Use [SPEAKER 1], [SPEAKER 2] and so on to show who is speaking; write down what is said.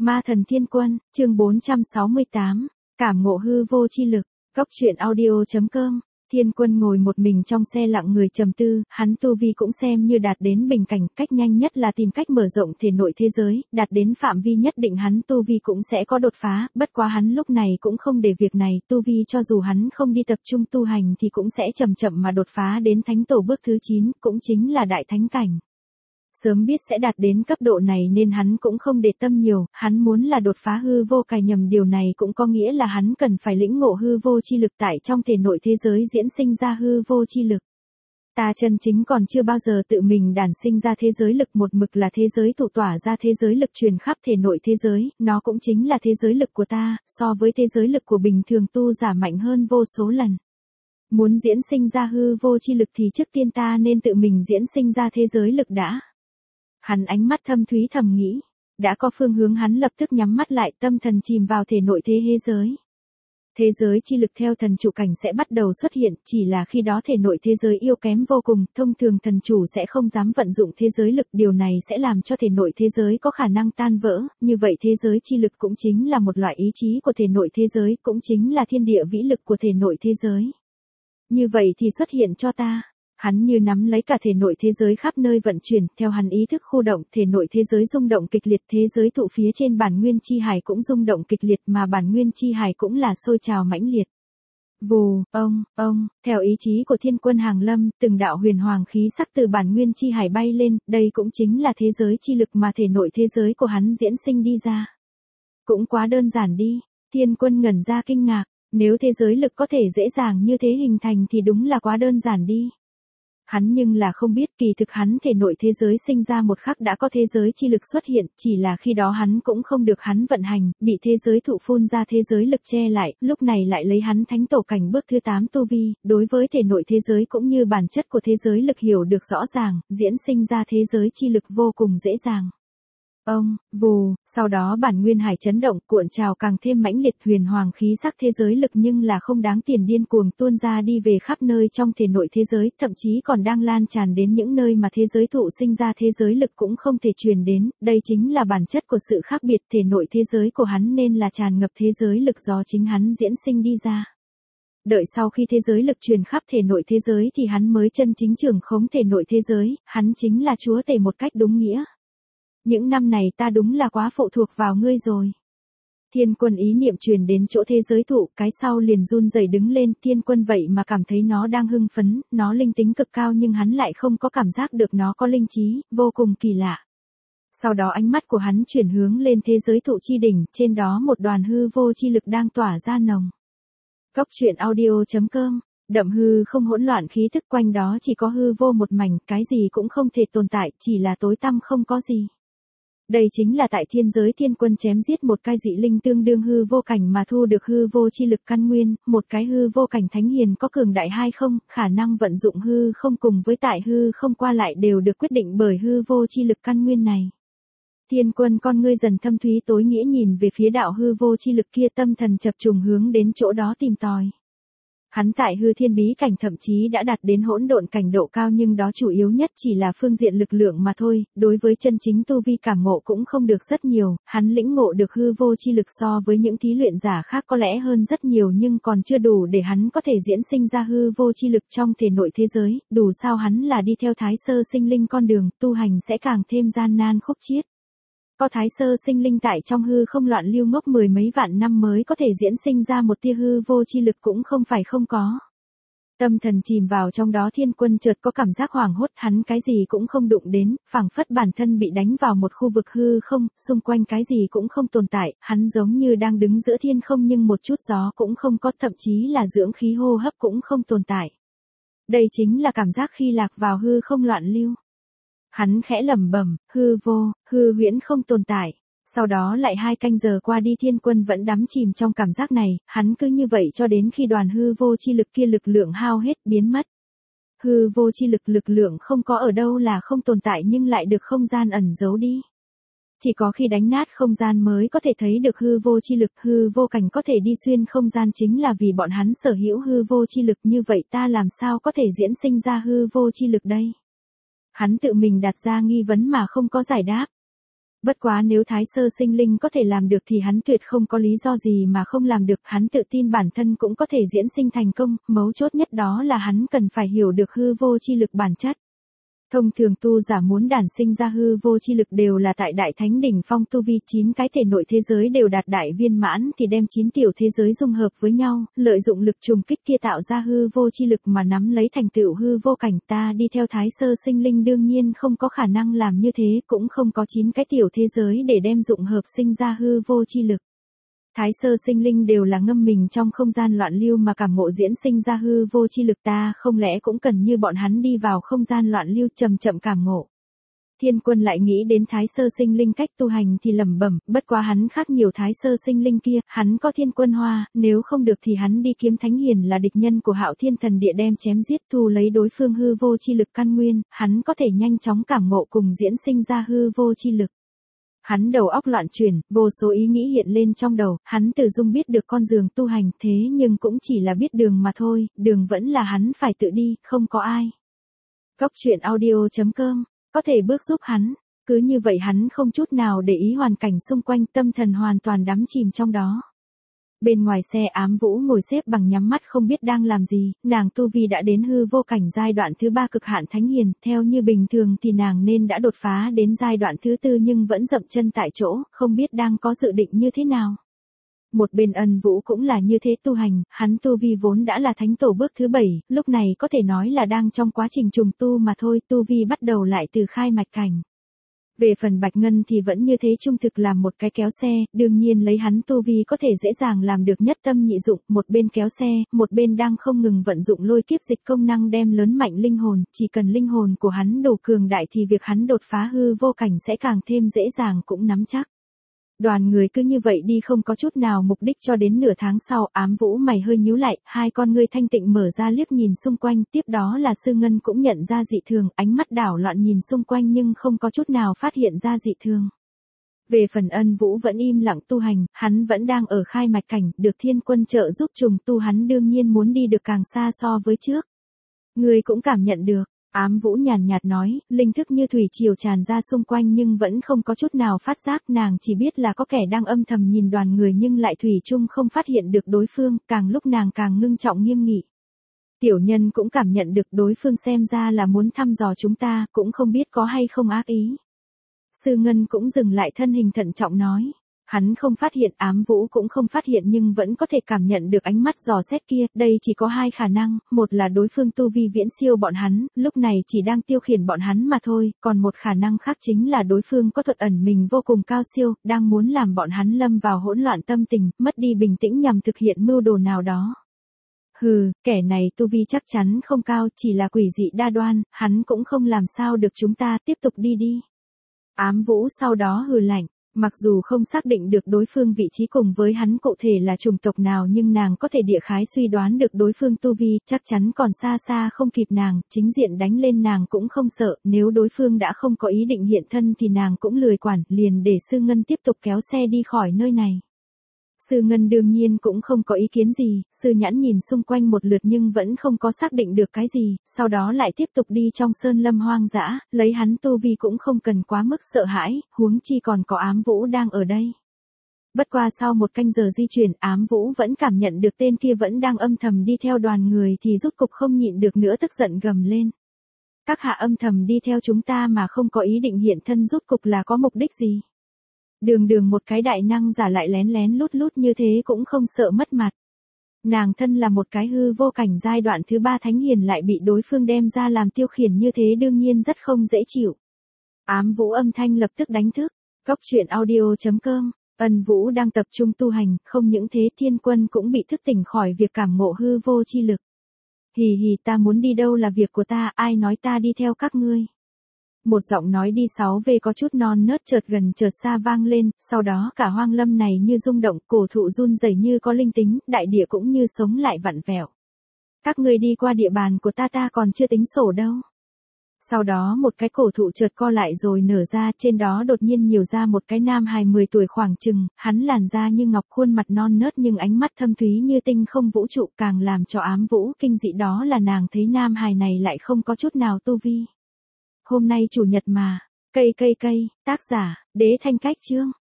[SPEAKER 1] Ma thần thiên quân, chương 468, cảm ngộ hư vô chi lực, Cốc truyện audio.com. Thiên quân ngồi một mình trong xe lặng người trầm tư, hắn tu vi cũng xem như đạt đến bình cảnh, cách nhanh nhất là tìm cách mở rộng thể nội thế giới, đạt đến phạm vi nhất định hắn tu vi cũng sẽ có đột phá, bất quá hắn lúc này cũng không để việc này, tu vi cho dù hắn không đi tập trung tu hành thì cũng sẽ chậm chậm mà đột phá đến thánh tổ bước thứ 9, cũng chính là đại thánh cảnh. Sớm biết sẽ đạt đến cấp độ này nên hắn cũng không để tâm nhiều, hắn muốn là đột phá hư vô cài nhầm, điều này cũng có nghĩa là hắn cần phải lĩnh ngộ hư vô chi lực tại trong thể nội thế giới diễn sinh ra hư vô chi lực. Ta chân chính còn chưa bao giờ tự mình đản sinh ra thế giới lực, một mực là thế giới tụ tỏa ra thế giới lực truyền khắp thể nội thế giới, nó cũng chính là thế giới lực của ta, so với thế giới lực của bình thường tu giả mạnh hơn vô số lần. Muốn diễn sinh ra hư vô chi lực thì trước tiên ta nên tự mình diễn sinh ra thế giới lực đã. Hắn ánh mắt thâm thúy thầm nghĩ, đã có phương hướng hắn lập tức nhắm mắt lại, tâm thần chìm vào thể nội thế giới. Thế giới chi lực theo thần chủ cảnh sẽ bắt đầu xuất hiện, chỉ là khi đó thể nội thế giới yếu kém vô cùng, thông thường thần chủ sẽ không dám vận dụng thế giới lực, điều này sẽ làm cho thể nội thế giới có khả năng tan vỡ, như vậy thế giới chi lực cũng chính là một loại ý chí của thể nội thế giới, cũng chính là thiên địa vĩ lực của thể nội thế giới. Như vậy thì xuất hiện cho ta. Hắn như nắm lấy cả thể nội thế giới khắp nơi vận chuyển, theo hắn ý thức khu động, thể nội thế giới rung động kịch liệt, thế giới tụ phía trên bản nguyên chi hải cũng rung động kịch liệt, mà bản nguyên chi hải cũng là sôi trào mãnh liệt. Vù, theo ý chí của thiên quân hàng lâm, từng đạo huyền hoàng khí sắc từ bản nguyên chi hải bay lên, đây cũng chính là thế giới chi lực mà thể nội thế giới của hắn diễn sinh đi ra. Cũng quá đơn giản đi, thiên quân ngẩn ra kinh ngạc, nếu thế giới lực có thể dễ dàng như thế hình thành thì đúng là quá đơn giản đi. Hắn nhưng là không biết kỳ thực hắn thể nội thế giới sinh ra một khắc đã có thế giới chi lực xuất hiện, chỉ là khi đó hắn cũng không được hắn vận hành, bị thế giới thụ phun ra thế giới lực che lại, lúc này lại lấy hắn thánh tổ cảnh bước thứ 8 tu vi, đối với thể nội thế giới cũng như bản chất của thế giới lực hiểu được rõ ràng, diễn sinh ra thế giới chi lực vô cùng dễ dàng. Vù, sau đó bản nguyên hải chấn động, cuộn trào càng thêm mãnh liệt, huyền hoàng khí sắc thế giới lực nhưng là không đáng tiền điên cuồng tuôn ra đi về khắp nơi trong thể nội thế giới, thậm chí còn đang lan tràn đến những nơi mà thế giới thụ sinh ra thế giới lực cũng không thể truyền đến, đây chính là bản chất của sự khác biệt, thể nội thế giới của hắn nên là tràn ngập thế giới lực do chính hắn diễn sinh đi ra. Đợi sau khi thế giới lực truyền khắp thể nội thế giới thì hắn mới chân chính trưởng khống thể nội thế giới, hắn chính là chúa tể một cách đúng nghĩa. Những năm này ta đúng là quá phụ thuộc vào ngươi rồi. Thiên quân ý niệm truyền đến chỗ thế giới thụ, cái sau liền run rẩy đứng lên, thiên quân vậy mà cảm thấy nó đang hưng phấn, nó linh tính cực cao nhưng hắn lại không có cảm giác được nó có linh trí, vô cùng kỳ lạ. Sau đó ánh mắt của hắn chuyển hướng lên thế giới thụ chi đỉnh, trên đó một đoàn hư vô chi lực đang tỏa ra nồng. Cốc truyện audio.com. Đậm hư không hỗn loạn khí thức, quanh đó chỉ có hư vô một mảnh, cái gì cũng không thể tồn tại, chỉ là tối tăm không có gì. Đây chính là tại thiên giới thiên quân chém giết một cái dị linh tương đương hư vô cảnh mà thu được hư vô chi lực căn nguyên, một cái hư vô cảnh thánh hiền có cường đại hay không, khả năng vận dụng hư không cùng với tại hư không qua lại đều được quyết định bởi hư vô chi lực căn nguyên này. Thiên quân con ngươi dần thâm thúy tối nghĩa nhìn về phía đạo hư vô chi lực kia, tâm thần chập trùng hướng đến chỗ đó tìm tòi. Hắn tại hư thiên bí cảnh thậm chí đã đạt đến hỗn độn cảnh độ cao nhưng đó chủ yếu nhất chỉ là phương diện lực lượng mà thôi, đối với chân chính tu vi cảm ngộ cũng không được rất nhiều, hắn lĩnh ngộ được hư vô chi lực so với những thí luyện giả khác có lẽ hơn rất nhiều nhưng còn chưa đủ để hắn có thể diễn sinh ra hư vô chi lực trong thể nội thế giới, đủ sao hắn là đi theo thái sơ sinh linh con đường, tu hành sẽ càng thêm gian nan khúc chiết. Có thái sơ sinh linh tại trong hư không loạn lưu ngốc mười mấy vạn năm mới có thể diễn sinh ra một tia hư vô chi lực cũng không phải không có. Tâm thần chìm vào trong đó, thiên quân chợt có cảm giác hoảng hốt, hắn cái gì cũng không đụng đến, phảng phất bản thân bị đánh vào một khu vực hư không, xung quanh cái gì cũng không tồn tại, hắn giống như đang đứng giữa thiên không nhưng một chút gió cũng không có, thậm chí là dưỡng khí hô hấp cũng không tồn tại. Đây chính là cảm giác khi lạc vào hư không loạn lưu. Hắn khẽ lẩm bẩm, hư vô, hư huyễn không tồn tại. Sau đó lại 2 canh giờ qua đi, thiên quân vẫn đắm chìm trong cảm giác này, hắn cứ như vậy cho đến khi đoàn hư vô chi lực kia lực lượng hao hết biến mất. Hư vô chi lực lượng không có ở đâu là không tồn tại nhưng lại được không gian ẩn giấu đi. Chỉ có khi đánh nát không gian mới có thể thấy được hư vô chi lực, hư vô cảnh có thể đi xuyên không gian chính là vì bọn hắn sở hữu hư vô chi lực, như vậy ta làm sao có thể diễn sinh ra hư vô chi lực đây? Hắn tự mình đặt ra nghi vấn mà không có giải đáp. Bất quá nếu Thái Sơ Sinh Linh có thể làm được thì hắn tuyệt không có lý do gì mà không làm được, hắn tự tin bản thân cũng có thể diễn sinh thành công, mấu chốt nhất đó là hắn cần phải hiểu được hư vô chi lực bản chất. Thông thường tu giả muốn đản sinh ra hư vô chi lực đều là tại đại thánh đỉnh phong tu vi, 9 cái thể nội thế giới đều đạt đại viên mãn thì đem 9 tiểu thế giới dung hợp với nhau, lợi dụng lực trùng kích kia tạo ra hư vô chi lực mà nắm lấy thành tựu hư vô cảnh. Ta đi theo Thái Sơ Sinh Linh đương nhiên không có khả năng làm như thế, cũng không có 9 cái tiểu thế giới để đem dụng hợp sinh ra hư vô chi lực. Thái Sơ Sinh Linh đều là ngâm mình trong không gian loạn lưu mà cảm ngộ diễn sinh ra hư vô chi lực, ta không lẽ cũng cần như bọn hắn đi vào không gian loạn lưu chậm chậm cảm ngộ. Thiên Quân lại nghĩ đến Thái Sơ Sinh Linh cách tu hành thì lẩm bẩm, bất quá hắn khác nhiều Thái Sơ Sinh Linh kia, hắn có Thiên Quân Hoa, nếu không được thì hắn đi kiếm Thánh Hiền là địch nhân của Hạo Thiên Thần Địa đem chém giết, thu lấy đối phương hư vô chi lực căn nguyên, hắn có thể nhanh chóng cảm ngộ cùng diễn sinh ra hư vô chi lực. Hắn đầu óc loạn chuyển, vô số ý nghĩ hiện lên trong đầu, hắn tự dung biết được con đường tu hành, thế nhưng cũng chỉ là biết đường mà thôi, đường vẫn là hắn phải tự đi, không có ai. Cốc truyện audio.com, có thể bước giúp hắn, cứ như vậy hắn không chút nào để ý hoàn cảnh xung quanh, tâm thần hoàn toàn đắm chìm trong đó. Bên ngoài xe Ám Vũ ngồi xếp bằng nhắm mắt không biết đang làm gì, nàng tu vi đã đến hư vô cảnh giai đoạn thứ 3 cực hạn thánh hiền, theo như bình thường thì nàng nên đã đột phá đến giai đoạn thứ 4 nhưng vẫn dậm chân tại chỗ, không biết đang có dự định như thế nào. Một bên Ân Vũ cũng là như thế tu hành, hắn tu vi vốn đã là thánh tổ bước thứ 7, lúc này có thể nói là đang trong quá trình trùng tu mà thôi, tu vi bắt đầu lại từ khai mạch cảnh. Về phần Bạch Ngân thì vẫn như thế, trung thực làm một cái kéo xe, đương nhiên lấy hắn tu vi có thể dễ dàng làm được nhất tâm nhị dụng, một bên kéo xe, một bên đang không ngừng vận dụng lôi kiếp dịch công năng đem lớn mạnh linh hồn, chỉ cần linh hồn của hắn đủ cường đại thì việc hắn đột phá hư vô cảnh sẽ càng thêm dễ dàng cũng nắm chắc. Đoàn người cứ như vậy đi không có chút nào mục đích cho đến nửa tháng sau, Ám Vũ mày hơi nhíu lại, hai con ngươi thanh tịnh mở ra liếc nhìn xung quanh, tiếp đó là Sư Ngân cũng nhận ra dị thường, ánh mắt đảo loạn nhìn xung quanh nhưng không có chút nào phát hiện ra dị thường. Về phần Ân Vũ vẫn im lặng tu hành, hắn vẫn đang ở khai mạch cảnh, được Thiên Quân trợ giúp trùng tu, hắn đương nhiên muốn đi được càng xa so với trước. Ngươi cũng cảm nhận được. Ám Vũ nhàn nhạt nói, linh thức như thủy triều tràn ra xung quanh nhưng vẫn không có chút nào phát giác, nàng chỉ biết là có kẻ đang âm thầm nhìn đoàn người nhưng lại thủy chung không phát hiện được đối phương, càng lúc nàng càng ngưng trọng nghiêm nghị. Tiểu nhân cũng cảm nhận được đối phương xem ra là muốn thăm dò chúng ta, cũng không biết có hay không ác ý. Sư Ngân cũng dừng lại thân hình thận trọng nói. Hắn không phát hiện, Ám Vũ cũng không phát hiện nhưng vẫn có thể cảm nhận được ánh mắt dò xét kia, đây chỉ có hai khả năng, một là đối phương tu vi viễn siêu bọn hắn, lúc này chỉ đang tiêu khiển bọn hắn mà thôi, còn một khả năng khác chính là đối phương có thuật ẩn mình vô cùng cao siêu, đang muốn làm bọn hắn lâm vào hỗn loạn tâm tình, mất đi bình tĩnh nhằm thực hiện mưu đồ nào đó. Hừ, kẻ này tu vi chắc chắn không cao, chỉ là quỷ dị đa đoan, hắn cũng không làm sao được chúng ta, tiếp tục đi đi. Ám Vũ sau đó hừ lạnh. Mặc dù không xác định được đối phương vị trí cùng với hắn cụ thể là chủng tộc nào nhưng nàng có thể địa khái suy đoán được đối phương tu vi, chắc chắn còn xa xa không kịp nàng, chính diện đánh lên nàng cũng không sợ, nếu đối phương đã không có ý định hiện thân thì nàng cũng lười quản, liền để Sư Ngân tiếp tục kéo xe đi khỏi nơi này. Sư Ngân đương nhiên cũng không có ý kiến gì, Sư Nhãn nhìn xung quanh một lượt nhưng vẫn không có xác định được cái gì, sau đó lại tiếp tục đi trong sơn lâm hoang dã, lấy hắn tu vi cũng không cần quá mức sợ hãi, huống chi còn có Ám Vũ đang ở đây. Bất qua sau một canh giờ di chuyển, Ám Vũ vẫn cảm nhận được tên kia vẫn đang âm thầm đi theo đoàn người thì rút cục không nhịn được nữa tức giận gầm lên. Các hạ âm thầm đi theo chúng ta mà không có ý định hiện thân rút cục là có mục đích gì? Đường một cái đại năng giả lại lén lén lút lút như thế cũng không sợ mất mặt. Nàng thân là một cái hư vô cảnh giai đoạn thứ 3 thánh hiền lại bị đối phương đem ra làm tiêu khiển như thế đương nhiên rất không dễ chịu. Ám Vũ âm thanh lập tức đánh thức. Cốc truyện audio.com, Ân Vũ đang tập trung tu hành, không những thế Thiên Quân cũng bị thức tỉnh khỏi việc cảm ngộ hư vô chi lực. Hì hì, ta muốn đi đâu là việc của ta, ai nói ta đi theo các ngươi. Một giọng nói đi 6V có chút non nớt chợt gần chợt xa vang lên, sau đó cả hoang lâm này như rung động, cổ thụ run rẩy như có linh tính, đại địa cũng như sống lại vặn vẹo. Các ngươi đi qua địa bàn của ta còn chưa tính sổ đâu. Sau đó một cái cổ thụ chợt co lại rồi nở ra, trên đó đột nhiên nhiều ra một cái nam hài 10 tuổi khoảng chừng, hắn làn da như ngọc, khuôn mặt non nớt nhưng ánh mắt thâm thúy như tinh không vũ trụ, càng làm cho Ám Vũ kinh dị đó là nàng thấy nam hài này lại không có chút nào tu vi. Hôm nay chủ nhật mà, Cây, tác giả, Đế Thanh Cách Chương.